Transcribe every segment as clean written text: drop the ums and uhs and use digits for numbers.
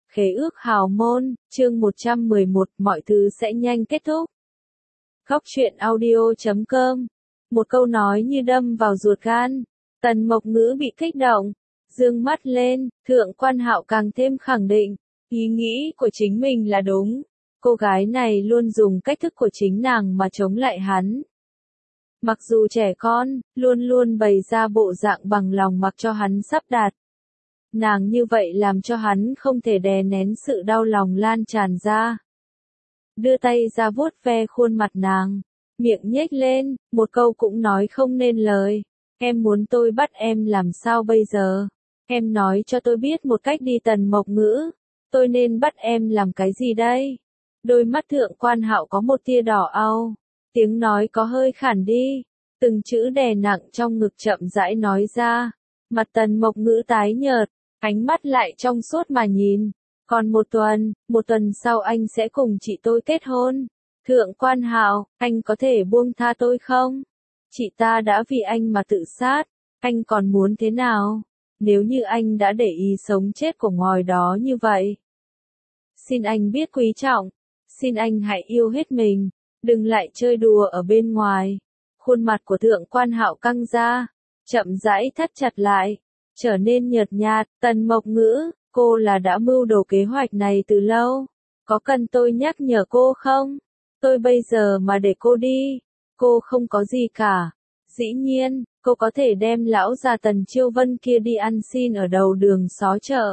Khế ước hào môn, chương 111, mọi thứ sẽ nhanh kết thúc. Góc truyện audio.com. Một câu nói như đâm vào ruột gan. Tần Mộc Ngữ bị kích động, dương mắt lên, Thượng Quan Hạo càng thêm khẳng định, ý nghĩ của chính mình là đúng. Cô gái này luôn dùng cách thức của chính nàng mà chống lại hắn. Mặc dù trẻ con, luôn luôn bày ra bộ dạng bằng lòng mặc cho hắn sắp đặt. Nàng như vậy làm cho hắn không thể đè nén sự đau lòng lan tràn ra. Đưa tay ra vuốt ve khuôn mặt nàng, miệng nhếch lên, một câu cũng nói không nên lời. Em muốn tôi bắt em làm sao bây giờ? Em nói cho tôi biết một cách đi. Tần Mộc Ngữ. Tôi nên bắt em làm cái gì đây? Đôi mắt Thượng Quan Hạo có một tia đỏ au, tiếng nói có hơi khản đi, từng chữ đè nặng trong ngực chậm rãi nói ra. Mặt Tần Mộc Ngữ tái nhợt, ánh mắt lại trong suốt mà nhìn. Còn một tuần sau anh sẽ cùng chị tôi kết hôn. Thượng Quan Hạo, anh có thể buông tha tôi không? Chị ta đã vì anh mà tự sát, anh còn muốn thế nào? Nếu như anh đã để ý sống chết của ngòi đó như vậy. Xin anh biết quý trọng, xin anh hãy yêu hết mình, đừng lại chơi đùa ở bên ngoài. Khuôn mặt của Thượng Quan Hạo căng ra, chậm rãi thắt chặt lại, trở nên nhợt nhạt. Tần Mộc Ngữ, cô là đã mưu đồ kế hoạch này từ lâu. Có cần tôi nhắc nhở cô không? Tôi bây giờ mà để cô đi, cô không có gì cả. Dĩ nhiên, cô có thể đem lão già Tần Chiêu Vân kia đi ăn xin ở đầu đường xó chợ.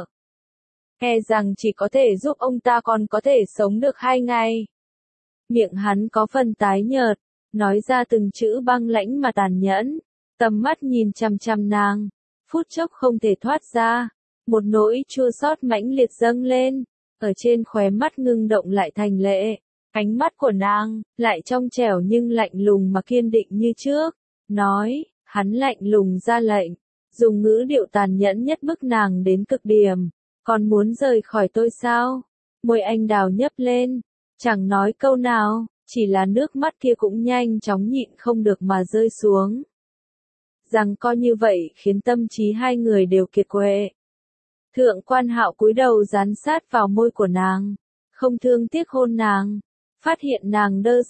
E rằng chỉ có thể giúp ông ta còn có thể sống được 2 ngày. Miệng hắn có phần tái nhợt, nói ra từng chữ băng lãnh mà tàn nhẫn. Tầm mắt nhìn chằm chằm nàng, phút chốc không thể thoát ra. Một nỗi chua xót mãnh liệt dâng lên, ở trên khóe mắt ngưng động lại thành lệ. Ánh mắt của nàng, lại trong trẻo nhưng lạnh lùng mà kiên định như trước. Nói, hắn lạnh lùng ra lệnh, dùng ngữ điệu tàn nhẫn nhất bức nàng đến cực điểm. Còn muốn rời khỏi tôi sao? Môi anh đào nhấp lên, chẳng nói câu nào, chỉ là nước mắt kia cũng nhanh chóng nhịn không được mà rơi xuống. Rằng co như vậy khiến tâm trí hai người đều kiệt quệ. Thượng Quan Hạo cúi đầu dán sát vào môi của nàng, không thương tiếc hôn nàng, phát hiện nàng đơ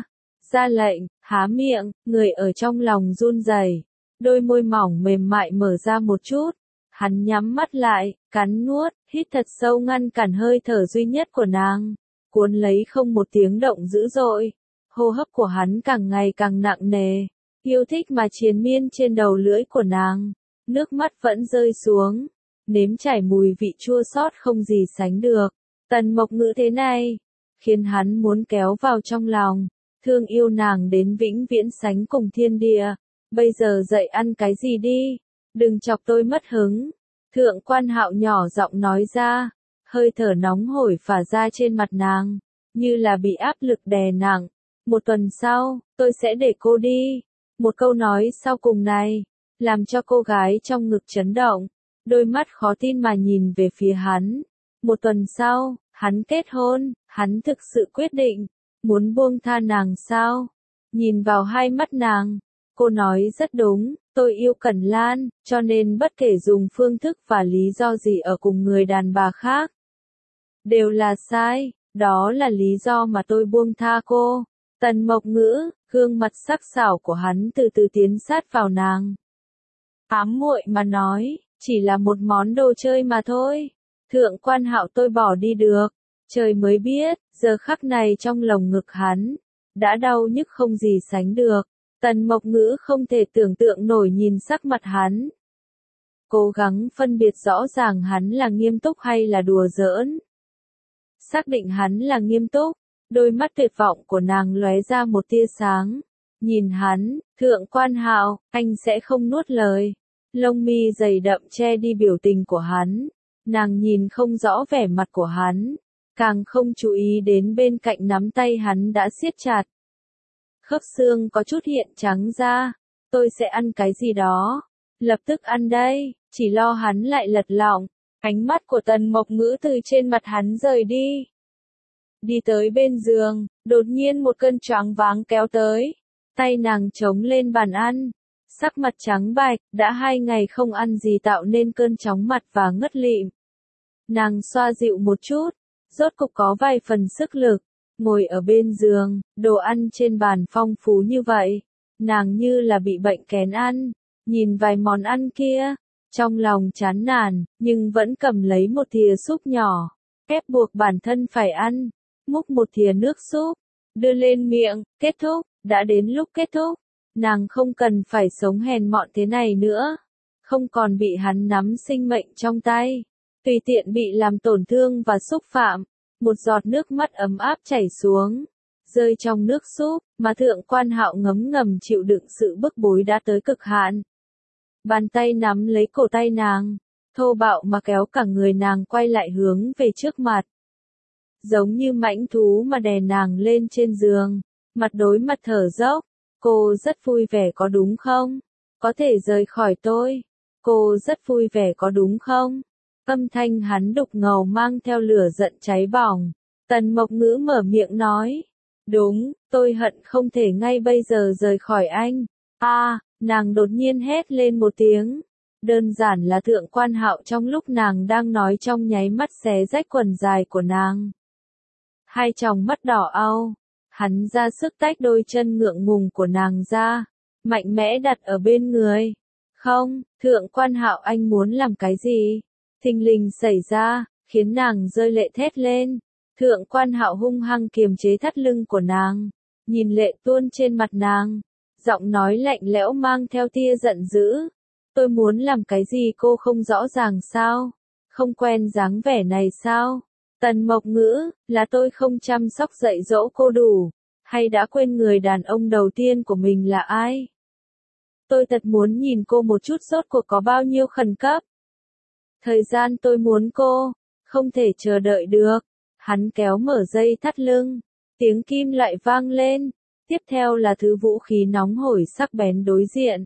ra lệnh, há miệng, người ở trong lòng run rẩy, đôi môi mỏng mềm mại mở ra một chút, hắn nhắm mắt lại, cắn nuốt, hít thật sâu ngăn cản hơi thở duy nhất của nàng, cuốn lấy không một tiếng động dữ dội, hô hấp của hắn càng ngày càng nặng nề, yêu thích mà triền miên trên đầu lưỡi của nàng, nước mắt vẫn rơi xuống. Nếm trải mùi vị chua xót không gì sánh được. Tần Mộc Ngữ thế này, khiến hắn muốn kéo vào trong lòng, thương yêu nàng đến vĩnh viễn sánh cùng thiên địa. Bây giờ dậy ăn cái gì đi, đừng chọc tôi mất hứng. Thượng Quan Hạo nhỏ giọng nói ra, hơi thở nóng hổi phả ra trên mặt nàng, như là bị áp lực đè nặng. Một tuần sau, tôi sẽ để cô đi. Một câu nói sau cùng này, làm cho cô gái trong ngực chấn động. Đôi mắt khó tin mà nhìn về phía hắn. Một tuần sau, hắn kết hôn, hắn thực sự quyết định, muốn buông tha nàng sao? Nhìn vào hai mắt nàng, cô nói rất đúng, tôi yêu Cẩn Lan, cho nên bất kể dùng phương thức và lý do gì ở cùng người đàn bà khác, đều là sai, đó là lý do mà tôi buông tha cô. Tần Mộc Ngữ, gương mặt sắc sảo của hắn từ từ tiến sát vào nàng. Ám muội mà nói. Chỉ là một món đồ chơi mà thôi. Thượng Quan Hạo tôi bỏ đi được. Trời mới biết, giờ khắc này trong lồng ngực hắn, đã đau nhức không gì sánh được. Tần Mộc Ngữ không thể tưởng tượng nổi nhìn sắc mặt hắn. Cố gắng phân biệt rõ ràng hắn là nghiêm túc hay là đùa giỡn. Xác định hắn là nghiêm túc, đôi mắt tuyệt vọng của nàng lóe ra một tia sáng. Nhìn hắn, Thượng Quan Hạo, anh sẽ không nuốt lời. Lông mi dày đậm che đi biểu tình của hắn, nàng nhìn không rõ vẻ mặt của hắn, càng không chú ý đến bên cạnh nắm tay hắn đã siết chặt. Khớp xương có chút hiện trắng ra, tôi sẽ ăn cái gì đó, lập tức ăn đây, chỉ lo hắn lại lật lọng, ánh mắt của Tần Mộc Ngữ từ trên mặt hắn rời đi. Đi tới bên giường, đột nhiên một cơn choáng váng kéo tới, tay nàng chống lên bàn ăn. Sắc mặt trắng bạch, đã 2 ngày không ăn gì tạo nên cơn chóng mặt và ngất lịm. Nàng xoa dịu một chút, rốt cục có vài phần sức lực, ngồi ở bên giường, đồ ăn trên bàn phong phú như vậy, nàng như là bị bệnh kén ăn, nhìn vài món ăn kia, trong lòng chán nản, nhưng vẫn cầm lấy một thìa súp nhỏ, ép buộc bản thân phải ăn, múc một thìa nước súp, đưa lên miệng, kết thúc, đã đến lúc kết thúc, nàng không cần phải sống hèn mọn thế này nữa, không còn bị hắn nắm sinh mệnh trong tay, tùy tiện bị làm tổn thương và xúc phạm, một giọt nước mắt ấm áp chảy xuống, rơi trong nước súp, mà Thượng Quan Hạo ngấm ngầm chịu đựng sự bức bối đã tới cực hạn. Bàn tay nắm lấy cổ tay nàng, thô bạo mà kéo cả người nàng quay lại hướng về trước mặt. Giống như mãnh thú mà đè nàng lên trên giường, mặt đối mặt thở dốc, cô rất vui vẻ có đúng không? Có thể rời khỏi tôi. Cô rất vui vẻ có đúng không? Âm thanh hắn đục ngầu mang theo lửa giận cháy bỏng. Tần Mộc Ngữ mở miệng nói. Đúng, tôi hận không thể ngay bây giờ rời khỏi anh. Nàng đột nhiên hét lên một tiếng. Đơn giản là Thượng Quan Hạo trong lúc nàng đang nói trong nháy mắt xé rách quần dài của nàng. Hai tròng mắt đỏ au, hắn ra sức tách đôi chân ngượng ngùng của nàng ra, mạnh mẽ đặt ở bên người. Không, Thượng Quan Hạo anh muốn làm cái gì? Thình lình xảy ra, khiến nàng rơi lệ thét lên. Thượng Quan Hạo hung hăng kiềm chế thắt lưng của nàng, nhìn lệ tuôn trên mặt nàng, giọng nói lạnh lẽo mang theo tia giận dữ. Tôi muốn làm cái gì cô không rõ ràng sao? Không quen dáng vẻ này sao? Tần Mộc Ngữ, là tôi không chăm sóc dạy dỗ cô đủ, hay đã quên người đàn ông đầu tiên của mình là ai? Tôi thật muốn nhìn cô một chút rốt cuộc có bao nhiêu khẩn cấp. Thời gian tôi muốn cô, không thể chờ đợi được. Hắn kéo mở dây thắt lưng, tiếng kim loại vang lên, tiếp theo là thứ vũ khí nóng hổi sắc bén đối diện.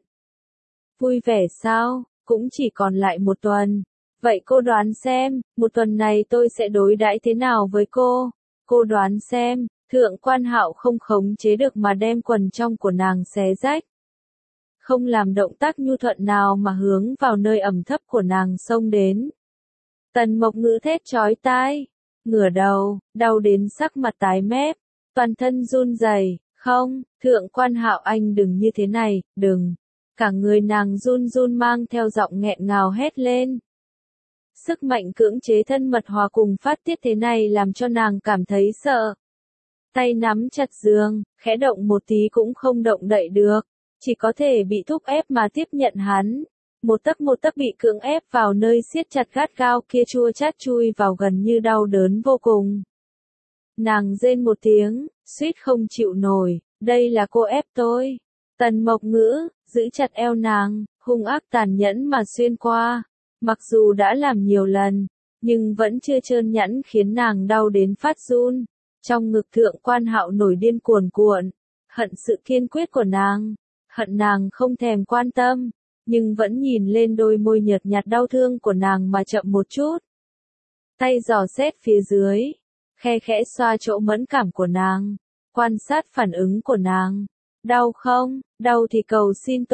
Vui vẻ sao, cũng chỉ còn lại một tuần. Vậy cô đoán xem, một tuần này tôi sẽ đối đãi thế nào với cô? Cô đoán xem, Thượng Quan Hạo không khống chế được mà đem quần trong của nàng xé rách. Không làm động tác nhu thuận nào mà hướng vào nơi ẩm thấp của nàng xông đến. Tần Mộc Ngữ thét chói tai, ngửa đầu, đau đến sắc mặt tái mét, toàn thân run rẩy. Không, Thượng Quan Hạo anh đừng như thế này, đừng. Cả người nàng run run mang theo giọng nghẹn ngào hét lên. Sức mạnh cưỡng chế thân mật hòa cùng phát tiết thế này làm cho nàng cảm thấy sợ. Tay nắm chặt giường, khẽ động một tí cũng không động đậy được, chỉ có thể bị thúc ép mà tiếp nhận hắn. Một tấc bị cưỡng ép vào nơi siết chặt gắt gao kia chua chát chui vào gần như đau đớn vô cùng. Nàng rên một tiếng, suýt không chịu nổi, đây là cô ép tôi. Tần Mộc Ngữ, giữ chặt eo nàng, hung ác tàn nhẫn mà xuyên qua. Mặc dù đã làm nhiều lần, nhưng vẫn chưa trơn nhẵn khiến nàng đau đến phát run. Trong ngực Thượng Quan Hạo nổi điên cuồn cuộn, hận sự kiên quyết của nàng, hận nàng không thèm quan tâm, nhưng vẫn nhìn lên đôi môi nhợt nhạt đau thương của nàng mà chậm một chút. Tay dò xét phía dưới, khe khẽ xoa chỗ mẫn cảm của nàng, quan sát phản ứng của nàng. Đau không? Đau thì cầu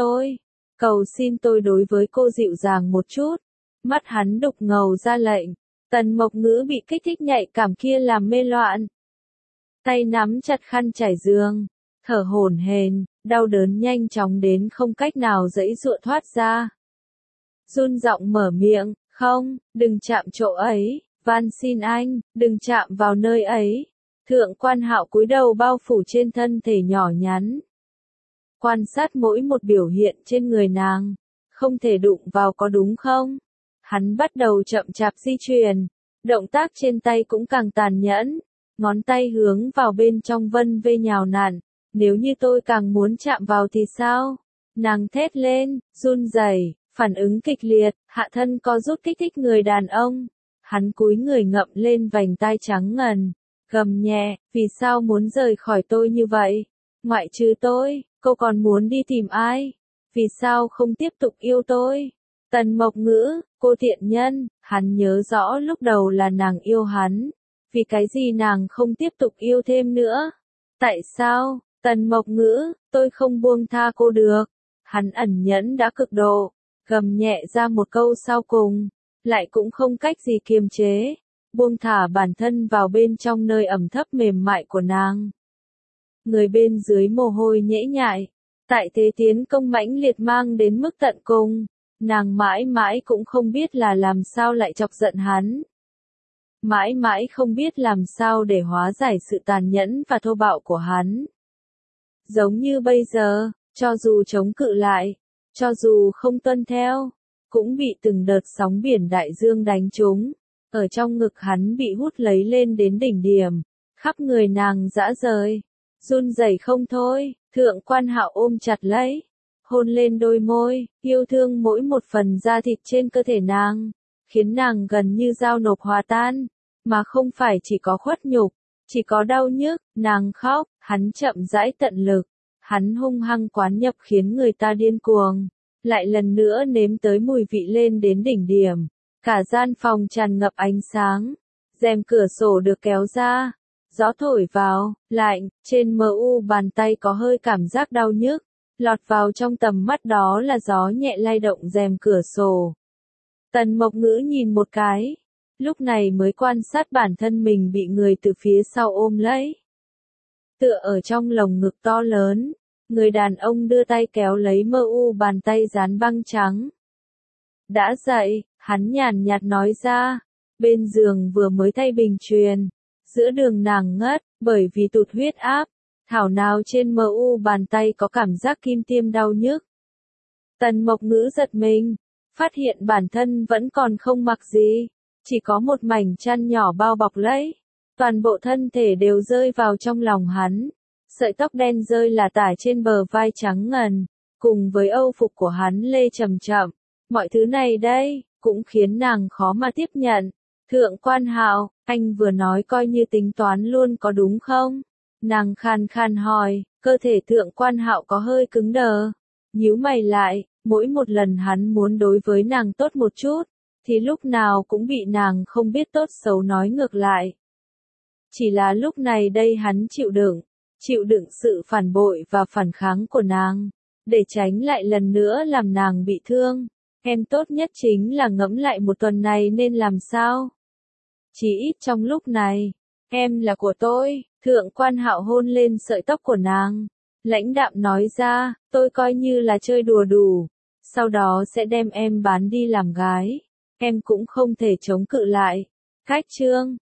xin tôi đối với cô dịu dàng một chút. Mắt hắn đục ngầu ra lệnh, Tần Mộc Ngữ bị kích thích nhạy cảm kia làm mê loạn. Tay nắm chặt khăn trải giường, thở hổn hển, đau đớn nhanh chóng đến không cách nào giãy giụa thoát ra. Run giọng mở miệng, không, đừng chạm chỗ ấy, van xin anh, đừng chạm vào nơi ấy. Thượng Quan Hạo cúi đầu bao phủ trên thân thể nhỏ nhắn. Quan sát mỗi một biểu hiện trên người nàng, không thể đụng vào có đúng không? Hắn bắt đầu chậm chạp di chuyển, động tác trên tay cũng càng tàn nhẫn, ngón tay hướng vào bên trong vân vê nhào nặn, nếu như tôi càng muốn chạm vào thì sao? Nàng thét lên, run rẩy, phản ứng kịch liệt, hạ thân co rút kích thích người đàn ông. Hắn cúi người ngậm lên vành tai trắng ngần, gầm nhẹ, vì sao muốn rời khỏi tôi như vậy? Ngoại trừ tôi, cô còn muốn đi tìm ai? Vì sao không tiếp tục yêu tôi? Tần Mộc Ngữ, cô thiện nhân, hắn nhớ rõ lúc đầu là nàng yêu hắn. Vì cái gì nàng không tiếp tục yêu thêm nữa? Tại sao? Tần Mộc Ngữ, tôi không buông tha cô được. Hắn ẩn nhẫn đã cực độ, gầm nhẹ ra một câu sau cùng. lại cũng không cách gì kiềm chế, buông thả bản thân vào bên trong nơi ẩm thấp mềm mại của nàng. Người bên dưới mồ hôi nhễ nhại, tại thế tiến công mãnh liệt mang đến mức tận cùng, nàng mãi mãi cũng không biết là làm sao lại chọc giận hắn. Mãi mãi không biết làm sao để hóa giải sự tàn nhẫn và thô bạo của hắn. Giống như bây giờ, cho dù chống cự lại, cho dù không tuân theo, cũng bị từng đợt sóng biển đại dương đánh trúng, ở trong ngực hắn bị hút lấy lên đến đỉnh điểm, khắp người nàng rã rời, run rẩy không thôi, Thượng Quan Hạo ôm chặt lấy, hôn lên đôi môi, yêu thương mỗi một phần da thịt trên cơ thể nàng, khiến nàng gần như dao nộp hòa tan, mà không phải chỉ có khuất nhục, chỉ có đau nhức, nàng khóc, hắn chậm rãi tận lực, hắn hung hăng quán nhập khiến người ta điên cuồng, lại lần nữa nếm tới mùi vị lên đến đỉnh điểm, cả gian phòng tràn ngập ánh sáng, rèm cửa sổ được kéo ra, gió thổi vào, lạnh, trên mờ u bàn tay có hơi cảm giác đau nhức, lọt vào trong tầm mắt đó là gió nhẹ lay động rèm cửa sổ. Tần Mộc Ngữ nhìn một cái, lúc này mới quan sát bản thân mình bị người từ phía sau ôm lấy. Tựa ở trong lồng ngực to lớn, người đàn ông đưa tay kéo lấy mờ u bàn tay dán băng trắng. Đã dậy, hắn nhàn nhạt nói ra, bên giường vừa mới thay bình truyền, giữa đường nàng ngất, bởi vì tụt huyết áp, thảo nào trên mờ u bàn tay có cảm giác kim tiêm đau nhức. Tần Mộc Ngữ giật mình, phát hiện bản thân vẫn còn không mặc gì, chỉ có một mảnh chăn nhỏ bao bọc lấy, toàn bộ thân thể đều rơi vào trong lòng hắn, sợi tóc đen rơi là tả trên bờ vai trắng ngần, cùng với âu phục của hắn lê chậm chậm, mọi thứ này đây, cũng khiến nàng khó mà tiếp nhận. Thượng Quan Hạo, anh vừa nói coi như tính toán luôn có đúng không? Nàng khàn khàn hỏi, cơ thể Thượng Quan Hạo có hơi cứng đờ, nhíu mày lại, mỗi một lần hắn muốn đối với nàng tốt một chút, thì lúc nào cũng bị nàng không biết tốt xấu nói ngược lại. Chỉ là lúc này đây hắn chịu đựng sự phản bội và phản kháng của nàng, để tránh lại lần nữa làm nàng bị thương. Em tốt nhất chính là ngẫm lại một tuần này nên làm sao. Chỉ ít trong lúc này, em là của tôi. Thượng Quan Hạo hôn lên sợi tóc của nàng, lãnh đạm nói ra, tôi coi như là chơi đùa đủ, sau đó sẽ đem em bán đi làm gái, em cũng không thể chống cự lại. Cách chương